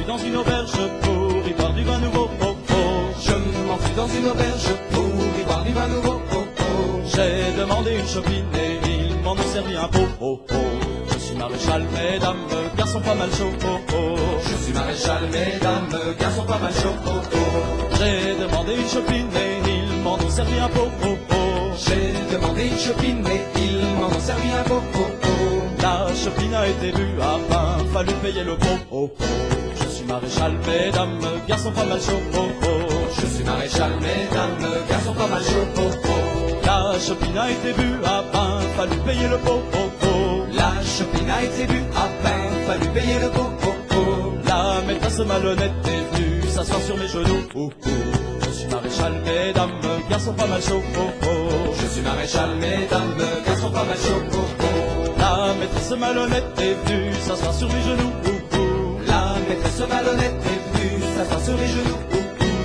m'enfuis dans une auberge pour y boire du vin nouveau. Oh, oh. Je m'enfuis dans une auberge pour y boire du vin nouveau. Oh, oh. J'ai demandé une chopine et ils m'en ont servi un pot. Oh, oh. Je suis maréchal, mesdames, garçons pas mal chaud. Oh, oh. Je suis maréchal, mesdames, garçons pas mal chaud. Oh, oh. J'ai demandé une chopine et ils m'en ont servi un pot. Oh, oh. J'ai demandé une chopine et ils m'en ont servi un pot. Oh, oh. La chopine a été bue, à pain, fallu payer le pot. Oh, oh. Je suis maréchal, mesdames, garçons pas mal chaud. Oh, oh. Je suis maréchal, mesdames, garçons pas mal chaud. Oh, oh. La chopine a été bue, à pain, fallu payer le pot. Oh, oh. La chopine a été bue, à peine fallu payer le pot. Oh, oh. La maîtresse malhonnête est venue s'asseoir sur mes genoux. Oh, oh. Je suis maréchal, mesdames, garçons pas mal chaud. Oh, oh. Je suis maréchal, mesdames, garçons pas mal chaud. Oh, oh. La maîtresse malhonnête est venue s'asseoir sur mes genoux. Oh, oh. La maîtresse malhonnête est venue s'asseoir sur mes genoux. Oh, oh.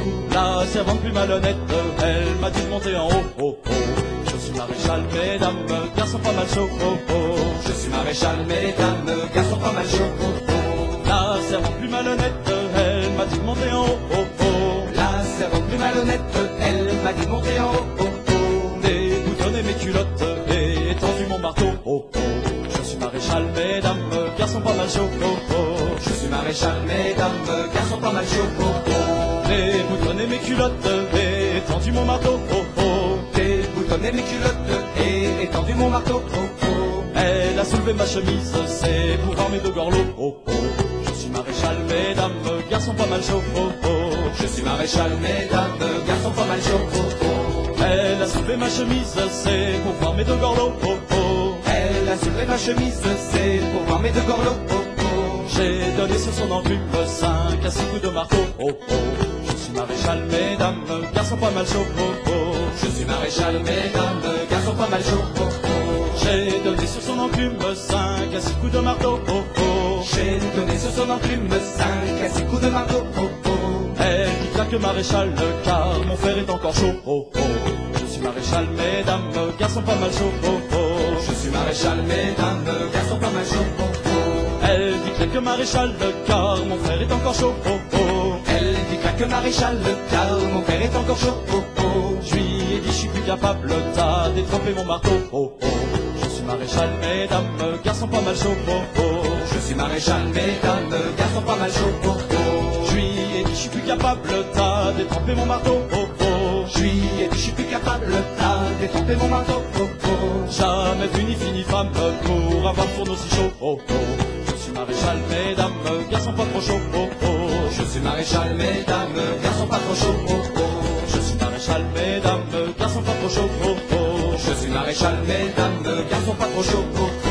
La servante plus malhonnête, elle m'a dit de monter en haut. Oh, oh. Je suis maréchal, mesdames, garçons pas mal chaud. Oh, oh. Je suis maréchal, mesdames, garçons pas mal chaud. Oh, oh. La servante plus malhonnête, elle m'a dit de monter en haut. Oh, oh. La servante plus malhonnête, elle m'a dit de monter en haut. Oh, oh. Déboutonner mes culottes et étendu mon marteau. Oh, oh. Je suis maréchal, mesdames, garçons pas mal chaud. Oh, oh. Je suis maréchal, mesdames, garçons pas mal chaud. Oh, oh. Déboutonner mes culottes et étendu mon marteau. Oh, oh. Déboutonner mes culottes et étendu mon marteau. Oh, oh. Elle a soulevé ma chemise, c'est pour voir mes deux gorlots. Oh, oh. Je suis maréchal, mesdames, garçons pas mal chaud. Oh, oh. Je suis maréchal, mesdames, garçons pas mal chaud. Oh, oh. Elle a soulevé ma chemise, c'est pour voir mes deux gorlots. Oh, oh. Elle a soulevé ma chemise, c'est pour voir mes deux gorlots. Oh, oh. J'ai donné sur son enclume 5 à 6 coups de marteau. Oh, oh. Je suis maréchal, mesdames, garçons pas mal chaud. Oh, oh. Je suis maréchal, mesdames, garçons pas mal chaud. Oh, oh. J'ai donné sur son enclume 5 à 6 coups de marteau. Oh, oh. J'ai donné sur son enclume 5 à 6 coups de marteau. Oh, oh. Elle dit claque maréchal, car mon fer est encore chaud. Oh, oh. Je suis maréchal, mesdames, garçons pas mal chaud. Oh, oh. Je suis maréchal, mesdames, garçons pas mal chaud. Oh, oh. Elle dit claque maréchal, car mon frère est encore chaud. Oh, oh. Elle dit claque maréchal, car mon frère est encore chaud. Oh, oh. Je lui ai dit je suis plus capable, t'as détrempé mon marteau. Oh, oh. Je suis maréchal, mesdames, garçons pas mal chaud. Oh, oh. Je suis maréchal, mesdames, garçons pas mal chaud. Oh, oh. Je lui ai dit je suis plus capable, t'as détrempé mon marteau. Oh, oh. Je lui ai dit je suis plus capable, t'as détrempé mon marteau. Oh, oh. Jamais vu ni fille ni femme pour avoir le fourneau si chaud. Oh, oh. Je suis maréchal, mesdames, garçons pas trop chaud. Oh, oh. Je suis maréchal, mesdames, garçons pas trop chaud. Oh, oh. Je suis maréchal, mesdames, garçons pas trop chaud. Oh, oh. Je suis maréchal, mesdames, garçons pas trop chaud. Oh, oh.